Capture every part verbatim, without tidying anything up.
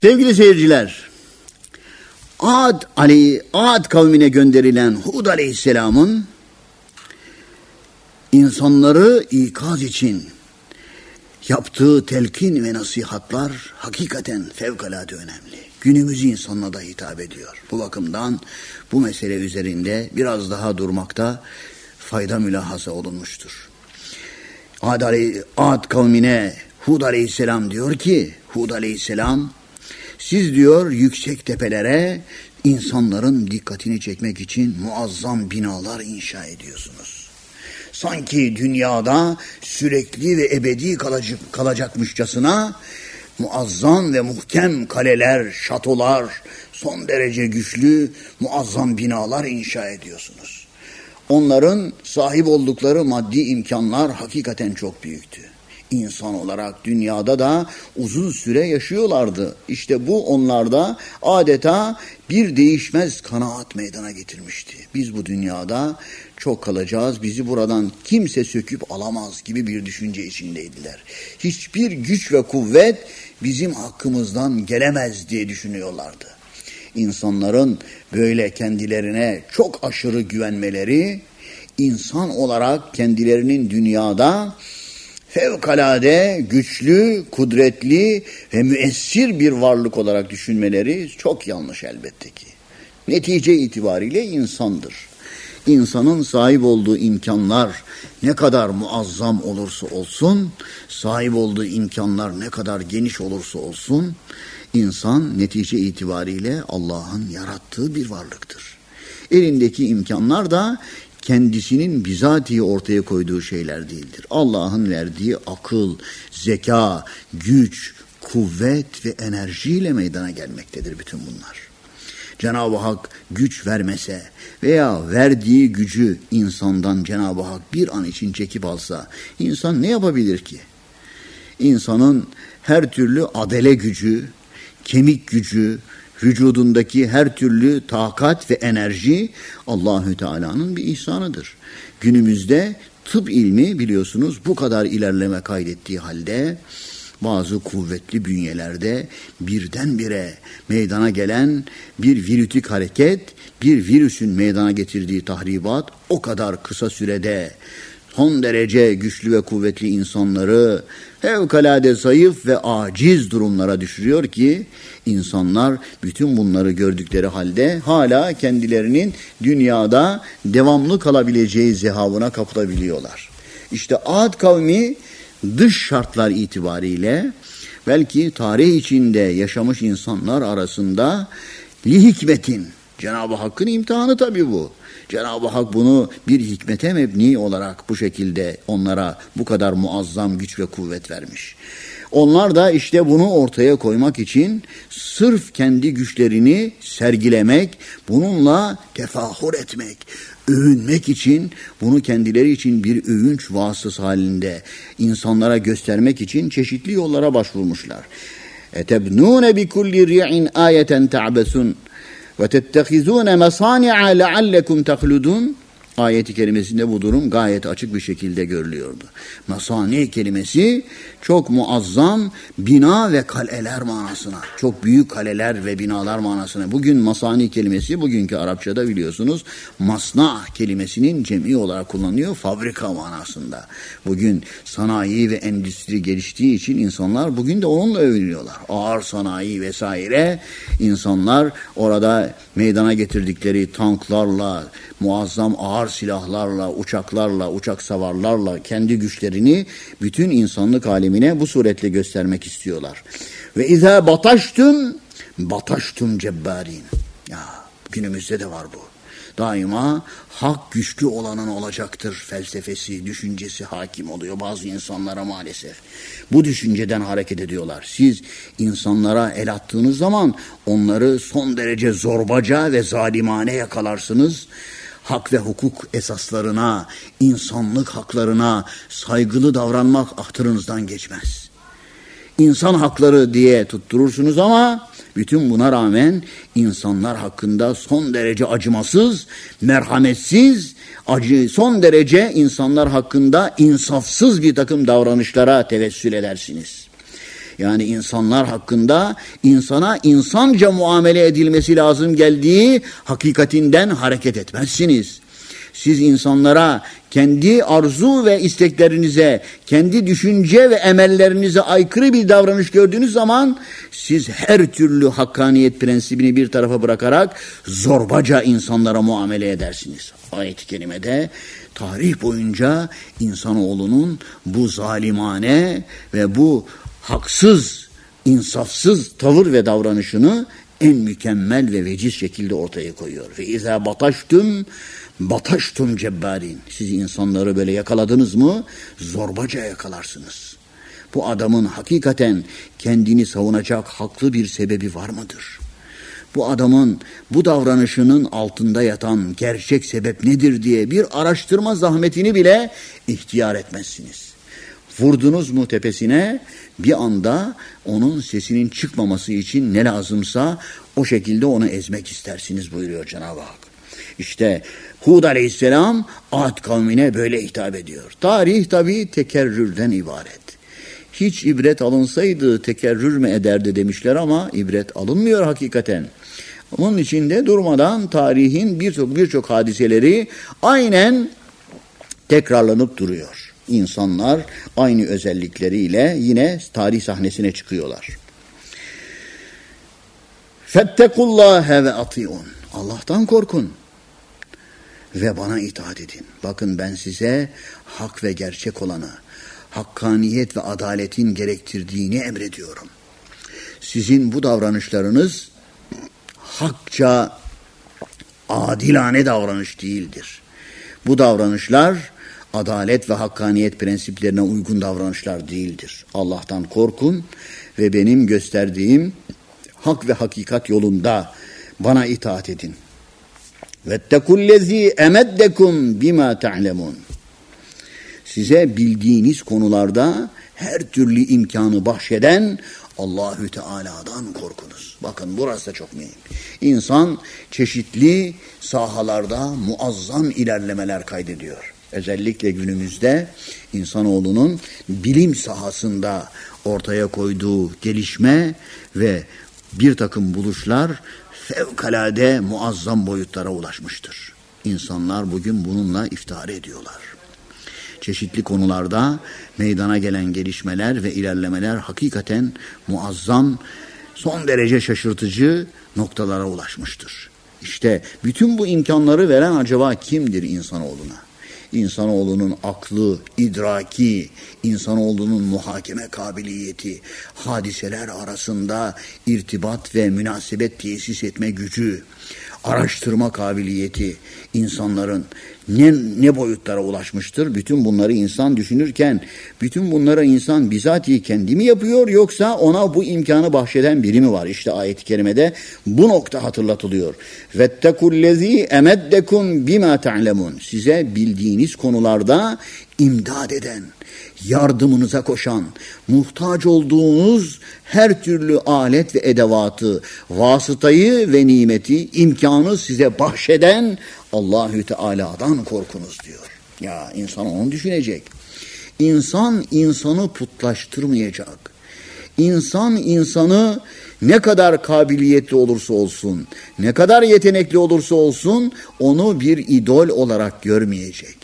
Sevgili seyirciler, Ad, Ali, Ad kavmine gönderilen Hud Aleyhisselam'ın insanları ikaz için yaptığı telkin ve nasihatlar hakikaten fevkalade önemli. Günümüz insanına da hitap ediyor. Bu bakımdan bu mesele üzerinde biraz daha durmakta fayda mülahaza olunmuştur. Ad, Ad kavmine Hud Aleyhisselam diyor ki, Hud Aleyhisselam, siz diyor yüksek tepelere insanların dikkatini çekmek için muazzam binalar inşa ediyorsunuz. Sanki dünyada sürekli ve ebedi kalacak, kalacakmışçasına muazzam ve muhkem kaleler, şatolar, son derece güçlü muazzam binalar inşa ediyorsunuz. Onların sahip oldukları maddi imkanlar hakikaten çok büyüktü. İnsan olarak dünyada da uzun süre yaşıyorlardı. İşte bu onlarda adeta bir değişmez kanaat meydana getirmişti. Biz bu dünyada çok kalacağız, bizi buradan kimse söküp alamaz gibi bir düşünce içindeydiler. Hiçbir güç ve kuvvet bizim hakkımızdan gelemez diye düşünüyorlardı. İnsanların böyle kendilerine çok aşırı güvenmeleri, insan olarak kendilerinin dünyada fevkalade güçlü, kudretli ve müessir bir varlık olarak düşünmeleri çok yanlış elbette ki. Netice itibariyle insandır. İnsanın sahip olduğu imkanlar ne kadar muazzam olursa olsun, sahip olduğu imkanlar ne kadar geniş olursa olsun, insan netice itibariyle Allah'ın yarattığı bir varlıktır. Elindeki imkanlar da kendisinin bizatihi ortaya koyduğu şeyler değildir. Allah'ın verdiği akıl, zeka, güç, kuvvet ve enerjiyle meydana gelmektedir bütün bunlar. Cenab-ı Hak güç vermese veya verdiği gücü insandan Cenab-ı Hak bir an için çekip alsa, insan ne yapabilir ki? İnsanın her türlü adele gücü, kemik gücü, vücudundaki her türlü takat ve enerji Allahü Teala'nın bir ihsanıdır. Günümüzde tıp ilmi biliyorsunuz bu kadar ilerleme kaydettiği halde bazı kuvvetli bünyelerde birdenbire meydana gelen bir virütik hareket, bir virüsün meydana getirdiği tahribat o kadar kısa sürede son derece güçlü ve kuvvetli insanları fevkalade zayıf ve aciz durumlara düşürüyor ki insanlar bütün bunları gördükleri halde hala kendilerinin dünyada devamlı kalabileceği zehavına kapılabiliyorlar. İşte Ad kavmi dış şartlar itibariyle belki tarih içinde yaşamış insanlar arasında li hikmetin, Cenab-ı Hakk'ın imtihanı tabii bu. Cenab-ı Hak bunu bir hikmete mebni olarak bu şekilde onlara bu kadar muazzam güç ve kuvvet vermiş. Onlar da işte bunu ortaya koymak için sırf kendi güçlerini sergilemek, bununla tefahür etmek, övünmek için, bunu kendileri için bir övünç vasıtası halinde insanlara göstermek için çeşitli yollara başvurmuşlar. Etebnûne bikulli ri'in ayeten ta'besun ve tettehizûne mesâni'a leallekum tehludun. Ayet-i kerimesinde bu durum gayet açık bir şekilde görülüyordu. Masani kelimesi çok muazzam bina ve kaleler manasına, çok büyük kaleler ve binalar manasına. Bugün masani kelimesi bugünkü Arapçada biliyorsunuz masna kelimesinin cemi olarak kullanılıyor, fabrika manasında. Bugün sanayi ve endüstri geliştiği için insanlar bugün de onunla övünüyorlar. Ağır sanayi vesaire, insanlar orada meydana getirdikleri tanklarla, muazzam ağır silahlarla, uçaklarla, uçak savarlarla kendi güçlerini bütün insanlık alemine bu suretle göstermek istiyorlar. Ve izâ bataştum, bataştum cebbarin. Ya günümüzde de var bu. Daima hak güçlü olanın olacaktır felsefesi, düşüncesi hakim oluyor bazı insanlara maalesef. Bu düşünceden hareket ediyorlar. Siz insanlara el attığınız zaman onları son derece zorbaca ve zalimane yakalarsınız. Hak ve hukuk esaslarına, insanlık haklarına saygılı davranmak ahtırınızdan geçmez. İnsan hakları diye tutturursunuz ama bütün buna rağmen insanlar hakkında son derece acımasız, merhametsiz, acı, son derece insanlar hakkında insafsız bir takım davranışlara tevessül edersiniz. Yani insanlar hakkında insana insanca muamele edilmesi lazım geldiği hakikatinden hareket etmezsiniz. Siz insanlara kendi arzu ve isteklerinize, kendi düşünce ve emellerinize aykırı bir davranış gördüğünüz zaman siz her türlü hakkaniyet prensibini bir tarafa bırakarak zorbaca insanlara muamele edersiniz. Ayet-i kerimede tarih boyunca insanoğlunun bu zalimane ve bu haksız, insafsız tavır ve davranışını en mükemmel ve veciz şekilde ortaya koyuyor. Ve izâ bataştum bataştum cebbarin. Siz insanları böyle yakaladınız mı zorbaca yakalarsınız. Bu adamın hakikaten kendini savunacak haklı bir sebebi var mıdır? Bu adamın bu davranışının altında yatan gerçek sebep nedir diye bir araştırma zahmetini bile ihtiyar etmezsiniz. Vurdunuz mu tepesine, bir anda onun sesinin çıkmaması için ne lazımsa o şekilde onu ezmek istersiniz buyuruyor Cenab-ı Hak. İşte Hud aleyhisselam Ad kavmine böyle hitap ediyor. Tarih tabii tekerrürden ibaret. Hiç ibret alınsaydı tekerrür mü ederdi demişler ama ibret alınmıyor hakikaten. Onun içinde durmadan tarihin birçok birçok hadiseleri aynen tekrarlanıp duruyor. İnsanlar aynı özellikleriyle yine tarih sahnesine çıkıyorlar. Fettekullâhe ve ati'un. Allah'tan korkun ve bana itaat edin. Bakın ben size hak ve gerçek olanı, hakkaniyet ve adaletin gerektirdiğini emrediyorum. Sizin bu davranışlarınız hakça adilane davranış değildir. Bu davranışlar adalet ve hakkaniyet prensiplerine uygun davranışlar değildir. Allah'tan korkun ve benim gösterdiğim hak ve hakikat yolunda bana itaat edin. Vettekullezî emeddekum bima ta'lemun. Size bildiğiniz konularda her türlü imkanı bahşeden Allahü Teala'dan korkunuz. Bakın burası da çok mühim. İnsan çeşitli sahalarda muazzam ilerlemeler kaydediyor. Özellikle günümüzde insanoğlunun bilim sahasında ortaya koyduğu gelişme ve bir takım buluşlar fevkalade muazzam boyutlara ulaşmıştır. İnsanlar bugün bununla iftihar ediyorlar. Çeşitli konularda meydana gelen gelişmeler ve ilerlemeler hakikaten muazzam, son derece şaşırtıcı noktalara ulaşmıştır. İşte bütün bu imkanları veren acaba kimdir insanoğluna? İnsanoğlunun aklı, idraki, insanoğlunun muhakeme kabiliyeti, hadiseler arasında irtibat ve münasebet tesis etme gücü, araştırma kabiliyeti insanların ne, ne boyutlara ulaşmıştır? Bütün bunları insan düşünürken, bütün bunları insan bizatihi kendi mi yapıyor yoksa ona bu imkanı bahşeden biri mi var? İşte ayet-i kerimede bu nokta hatırlatılıyor. Vettekullezî emeddekum bima ta'lemun. Size bildiğiniz konularda imdad eden, yardımınıza koşan, muhtaç olduğunuz her türlü alet ve edevatı, vasıtayı ve nimeti, imkanı size bahşeden Allahü Teala'dan korkunuz diyor. Ya insan onu düşünecek. İnsan insanı putlaştırmayacak. İnsan insanı ne kadar kabiliyetli olursa olsun, ne kadar yetenekli olursa olsun onu bir idol olarak görmeyecek.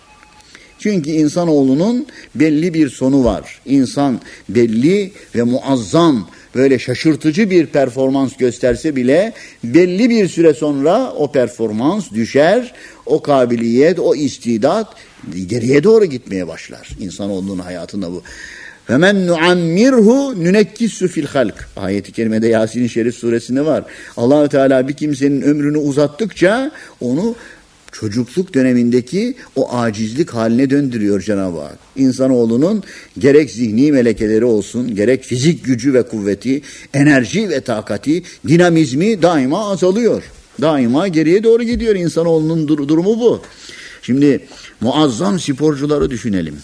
Çünkü insanoğlunun belli bir sonu var. İnsan belli ve muazzam, böyle şaşırtıcı bir performans gösterse bile belli bir süre sonra o performans düşer, o kabiliyet, o istidat geriye doğru gitmeye başlar. İnsanoğlunun hayatında bu. Femen nuammirhu nunekkissu fil halk. Ayet-i kerimede Yasin-i Şerif suresinde var. Allah-u Teala bir kimsenin ömrünü uzattıkça onu çocukluk dönemindeki o acizlik haline döndürüyor Cenab-ı Hak. İnsanoğlunun gerek zihni melekeleri olsun, gerek fizik gücü ve kuvveti, enerji ve takati, dinamizmi daima azalıyor. Daima geriye doğru gidiyor. İnsanoğlunun dur- durumu bu. Şimdi muazzam sporcuları düşünelim.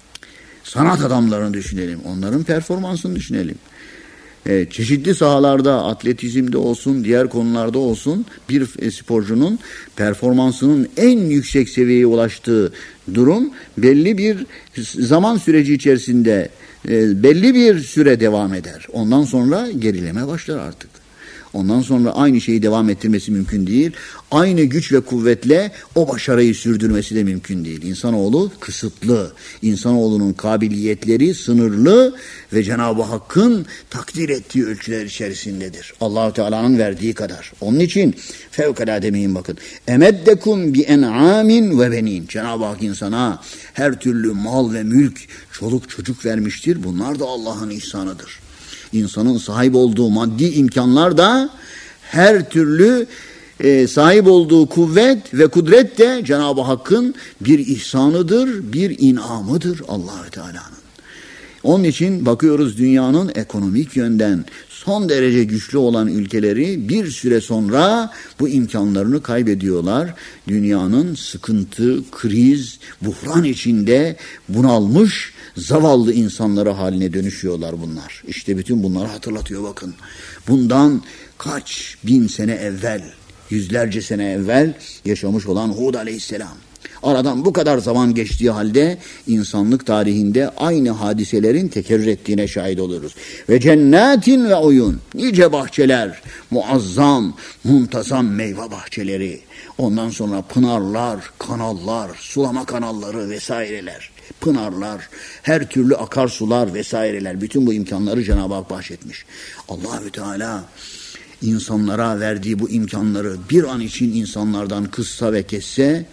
Sanat adamlarını düşünelim. Onların performansını düşünelim. E, çeşitli sahalarda, atletizmde olsun, diğer konularda olsun bir e, sporcunun performansının en yüksek seviyeye ulaştığı durum belli bir zaman süreci içerisinde e, belli bir süre devam eder. Ondan sonra gerileme başlar artık. Ondan sonra aynı şeyi devam ettirmesi mümkün değil. Aynı güç ve kuvvetle o başarıyı sürdürmesi de mümkün değil. İnsanoğlu kısıtlı. İnsanoğlunun kabiliyetleri sınırlı ve Cenab-ı Hakk'ın takdir ettiği ölçüler içerisindedir. Allah-u Teala'nın verdiği kadar. Onun için fevkalade mühim bakın. Emeddekum bi en'amin ve benin. Cenab-ı Hak insana her türlü mal ve mülk, çoluk çocuk vermiştir. Bunlar da Allah'ın ihsanıdır. İnsanın sahip olduğu maddi imkanlar da her türlü e, sahip olduğu kuvvet ve kudret de Cenab-ı Hakk'ın bir ihsanıdır, bir inamıdır Allah-u Teala'nın. Onun için bakıyoruz dünyanın ekonomik yönden son derece güçlü olan ülkeleri bir süre sonra bu imkanlarını kaybediyorlar. Dünyanın sıkıntı, kriz, buhran içinde bunalmış zavallı insanları haline dönüşüyorlar bunlar. İşte bütün bunları hatırlatıyor bakın. Bundan kaç bin sene evvel, yüzlerce sene evvel yaşamış olan Hud aleyhisselam. Aradan bu kadar zaman geçtiği halde insanlık tarihinde aynı hadiselerin tekerrür ettiğine şahit oluruz. Ve cennetin ve uyun, nice bahçeler, muazzam, muntazam meyve bahçeleri, ondan sonra pınarlar, kanallar, sulama kanalları vesaireler, pınarlar, her türlü akarsular vesaireler, bütün bu imkanları Cenab-ı Hak bahşetmiş. Allahü Teala insanlara verdiği bu imkanları bir an için insanlardan kıssa ve kesse,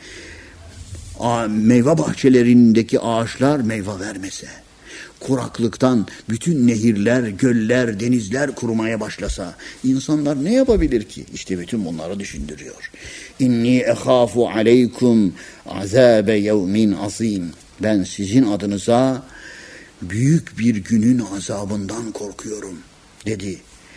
meyve bahçelerindeki ağaçlar meyve vermese, kuraklıktan bütün nehirler, göller, denizler kurumaya başlasa, insanlar ne yapabilir ki? İşte bütün bunları düşündürüyor. İnni ehafu aleykum azabe yevmin azim. Ben sizin adınıza büyük bir günün azabından korkuyorum dedi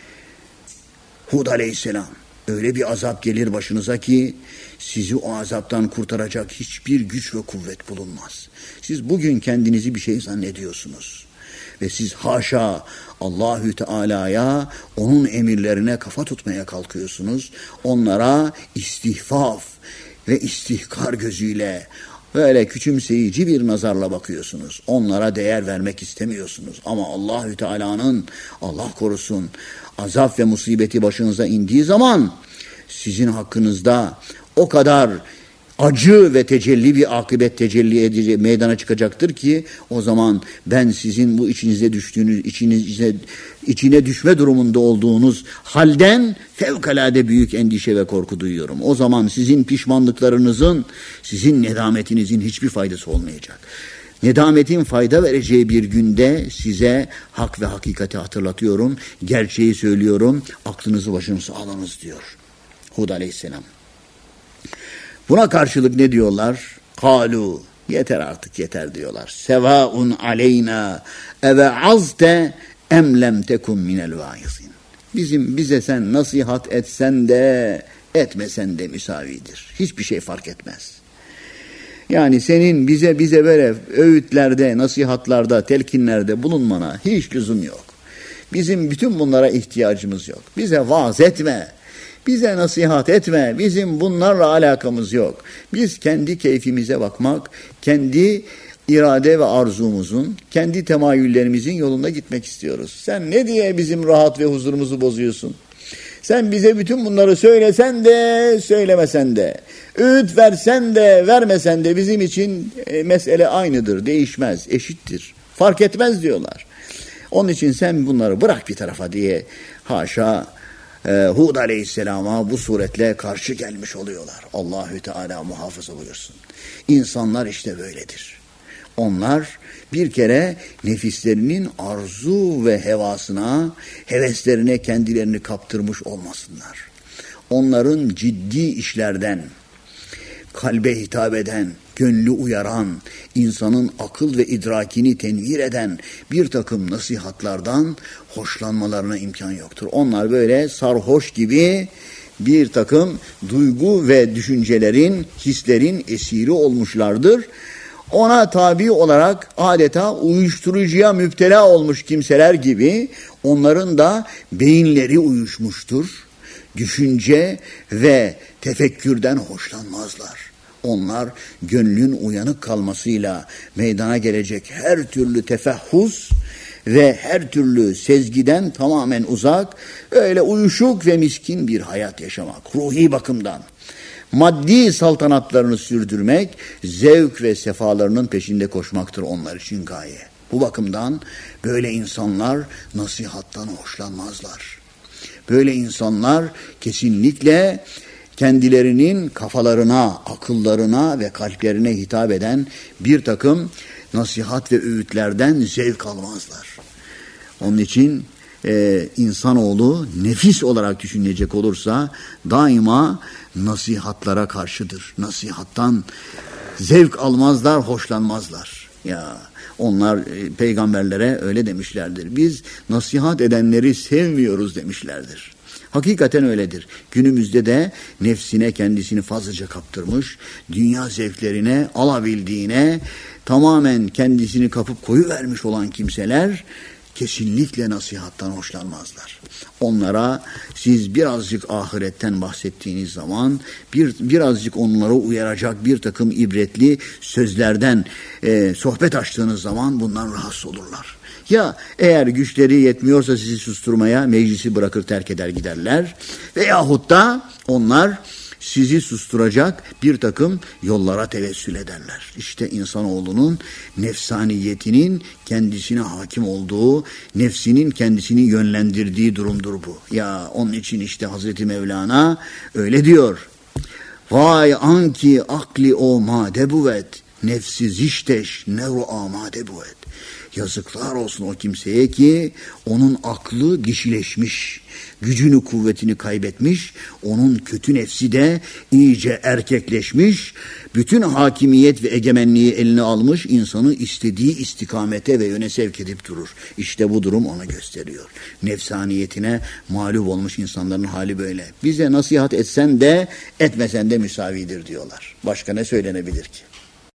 Hud aleyhisselam. Öyle bir azap gelir başınıza ki sizi o azaptan kurtaracak hiçbir güç ve kuvvet bulunmaz. Siz bugün kendinizi bir şey zannediyorsunuz. Ve siz haşa Allahü Teala'ya, onun emirlerine kafa tutmaya kalkıyorsunuz. Onlara istihfaf ve istihkar gözüyle, böyle küçümseyici bir nazarla bakıyorsunuz. Onlara değer vermek istemiyorsunuz. Ama Allahü Teala'nın, Allah korusun, azap ve musibeti başınıza indiği zaman sizin hakkınızda o kadar acı ve tecelli bir akıbet tecelli edici meydana çıkacaktır ki o zaman ben sizin bu içinize düştüğünüz, içinize, içine düşme durumunda olduğunuz halden fevkalade büyük endişe ve korku duyuyorum. O zaman sizin pişmanlıklarınızın, sizin nedametinizin hiçbir faydası olmayacak. Nedametin fayda vereceği bir günde size hak ve hakikati hatırlatıyorum, gerçeği söylüyorum, aklınızı başınıza alınız diyor Hud aleyhisselam. Buna karşılık ne diyorlar? Kalu, yeter artık yeter diyorlar. Sevaun aleyna eve azte em lem tekun minel vaizin. Bizim bize sen nasihat etsen de etmesen de müsavidir. Hiçbir şey fark etmez. Yani senin bize bize böyle öğütlerde, nasihatlarda, telkinlerde bulunmana hiç lüzum yok. Bizim bütün bunlara ihtiyacımız yok. Bize vaaz etme, bize nasihat etme, bizim bunlarla alakamız yok. Biz kendi keyfimize bakmak, kendi irade ve arzumuzun, kendi temayüllerimizin yolunda gitmek istiyoruz. Sen ne diye bizim rahat ve huzurumuzu bozuyorsun? Sen bize bütün bunları söylesen de, söylemesen de, öğüt versen de, vermesen de bizim için e, mesele aynıdır, değişmez, eşittir, fark etmez diyorlar. Onun için sen bunları bırak bir tarafa diye haşa e, Hud aleyhisselama bu suretle karşı gelmiş oluyorlar. Allahü Teala muhafaza buyursun. İnsanlar işte böyledir. Onlar bir kere nefislerinin arzu ve hevasına, heveslerine kendilerini kaptırmış olmasınlar. Onların ciddi işlerden, kalbe hitap eden, gönlü uyaran, insanın akıl ve idrakini tenvir eden bir takım nasihatlardan hoşlanmalarına imkan yoktur. Onlar böyle sarhoş gibi bir takım duygu ve düşüncelerin, hislerin esiri olmuşlardır. Ona tabi olarak adeta uyuşturucuya müptela olmuş kimseler gibi onların da beyinleri uyuşmuştur. Düşünce ve tefekkürden hoşlanmazlar. Onlar gönlün uyanık kalmasıyla meydana gelecek her türlü tefehhus, ve her türlü sezgiden tamamen uzak, öyle uyuşuk ve miskin bir hayat yaşamak, ruhi bakımdan. Maddi saltanatlarını sürdürmek, zevk ve sefalarının peşinde koşmaktır onlar için gaye. Bu bakımdan böyle insanlar nasihattan hoşlanmazlar. Böyle insanlar kesinlikle kendilerinin kafalarına, akıllarına ve kalplerine hitap eden bir takım nasihat ve öğütlerden zevk almazlar. Onun için e, insanoğlu nefis olarak düşünecek olursa daima nasihatlara karşıdır. Nasihattan zevk almazlar, hoşlanmazlar. Ya onlar e, peygamberlere öyle demişlerdir. Biz nasihat edenleri sevmiyoruz demişlerdir. Hakikaten öyledir. Günümüzde de nefsine kendisini fazlaca kaptırmış, dünya zevklerine alabildiğine tamamen kendisini kapıp koyuvermiş olan kimseler kesinlikle nasihattan hoşlanmazlar. Onlara siz birazcık ahiretten bahsettiğiniz zaman bir birazcık onları uyaracak bir takım ibretli sözlerden e, sohbet açtığınız zaman bundan rahatsız olurlar. Ya eğer güçleri yetmiyorsa sizi susturmaya meclisi bırakır terk eder giderler veyahut da onlar sizi susturacak bir takım yollara tevessül ederler. İşte insanoğlunun nefsaniyetinin kendisine hakim olduğu, nefsinin kendisini yönlendirdiği durumdur bu. Ya onun için işte Hazreti Mevlana öyle diyor. Vay anki akli o made buvet, nefsi zişteş nevru amade buvet. Yazıklar olsun o kimseye ki onun aklı dişileşmiş, gücünü kuvvetini kaybetmiş, onun kötü nefsi de iyice erkekleşmiş, bütün hakimiyet ve egemenliği eline almış, insanı istediği istikamete ve yöne sevk edip durur. İşte bu durum onu gösteriyor. Nefsaniyetine mağlup olmuş insanların hali böyle. Bize nasihat etsen de etmesen de müsavidir diyorlar. Başka ne söylenebilir ki?